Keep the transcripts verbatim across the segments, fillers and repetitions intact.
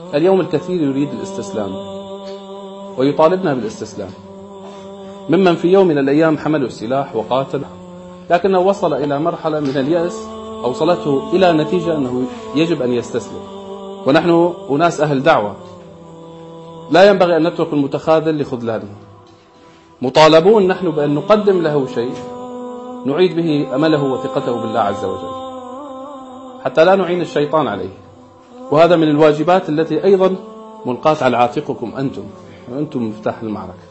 اليوم الكثير يريد الاستسلام ويطالبنا بالاستسلام، ممن في يوم من الأيام حملوا السلاح وقاتل، لكنه وصل إلى مرحلة من اليأس أوصلته إلى نتيجة أنه يجب أن يستسلم. ونحن أناس أهل دعوة، لا ينبغي أن نترك المتخاذل لخذلانه، مطالبون نحن بأن نقدم له شيء نعيد به أمله وثقته بالله عز وجل حتى لا نعين الشيطان عليه. وهذا من الواجبات التي أيضا ملقاة على عاتقكم أنتم، وأنتم مفتاح المعركة.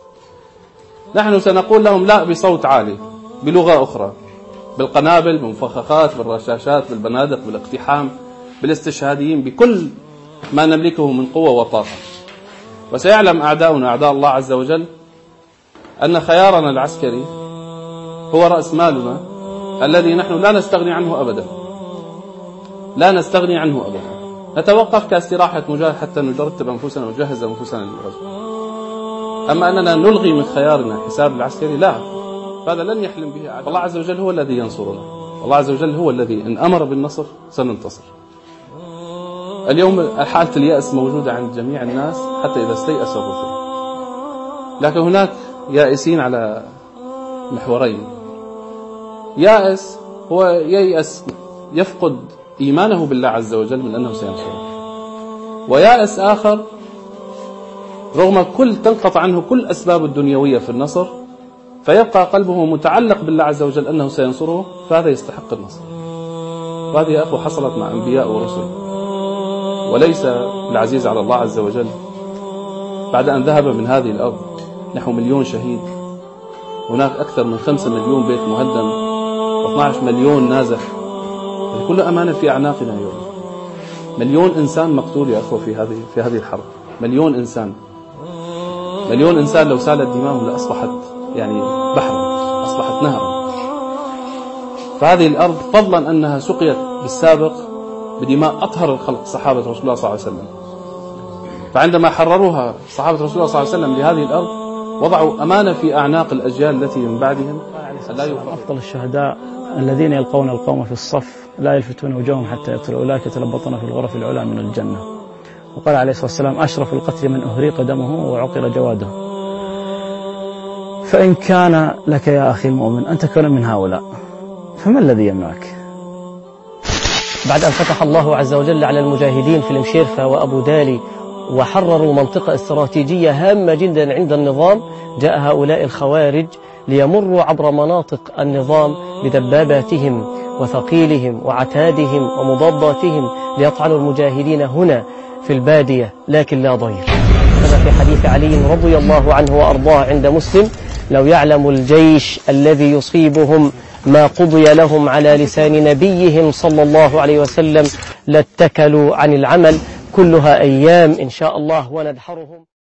نحن سنقول لهم لا بصوت عالي، بلغة أخرى، بالقنابل، بالمفخخات، بالرشاشات، بالبنادق، بالاقتحام، بالاستشهاديين، بكل ما نملكه من قوة وطاقة. وسيعلم أعداؤنا أعداء الله عز وجل أن خيارنا العسكري هو رأس مالنا الذي نحن لا نستغني عنه أبدا، لا نستغني عنه أبدا. نتوقف كاستراحة مجاهد حتى نرتب أنفسنا ونجهز أنفسنا للغزو. أما أننا نلغي من خيارنا حساب العسكري، لا، هذا لن يحلم به أحد. الله عز وجل هو الذي ينصرنا، الله عز وجل هو الذي إن أمر بالنصر سننتصر. اليوم حالة اليأس موجودة عند جميع الناس حتى إذا استيأس الرسل، لكن هناك يائسين على محورين. يائس هو ييأس يفقد إيمانه بالله عز وجل من أنه سينصره، ويائس آخر رغم كل تنقطع عنه كل أسباب الدنيوية في النصر فيبقى قلبه متعلق بالله عز وجل أنه سينصره، فهذا يستحق النصر. وهذه يا أخو حصلت مع أنبياء ورسل، وليس العزيز على الله عز وجل بعد أن ذهب من هذه الأرض نحو مليون شهيد، هناك أكثر من خمسة مليون بيت مهدم واثني عشر مليون نازح، هذه كل أمانة في أعناقنا اليوم. مليون إنسان مقتول يا أخوة في هذه في هذه الحرب، مليون إنسان، مليون إنسان لو سالت دماؤهم لأصبحت يعني بحرا، أصبحت نهرا. فهذه الأرض فضلا أنها سقيت بالسابق بدماء أطهر الخلق صحابة رسول الله صلى الله عليه وسلم، فعندما حرروها صحابة رسول الله صلى الله عليه وسلم لهذه الأرض وضعوا أمانة في أعناق الأجيال التي من بعدهم. أفضل الشهداء الذين يلقون القوم في الصف لا يلفتون وجوههم حتى يقتلوا، أولئك يتلبطون في الغرف العلى من الجنة. وقال عليه الصلاة والسلام: أشرف القتل من أهريق دمه وعقر جواده. فإن كان لك يا أخي المؤمن أن تكون من هؤلاء فما الذي يمنعك؟ بعد أن فتح الله عز وجل على المجاهدين في المشيرفة وأبو دالي وحرروا منطقة استراتيجية هامة جدا عند النظام، جاء هؤلاء الخوارج ليمروا عبر مناطق النظام بدباباتهم وثقيلهم وعتادهم ومضاداتهم ليطعنوا المجاهدين هنا في البادية، لكن لا ضير. كما في حديث علي رضي الله عنه وأرضاه عند مسلم: لو يعلم الجيش الذي يصيبهم ما قضي لهم على لسان نبيهم صلى الله عليه وسلم لاتكلوا عن العمل. كلها أيام إن شاء الله وندحرهم.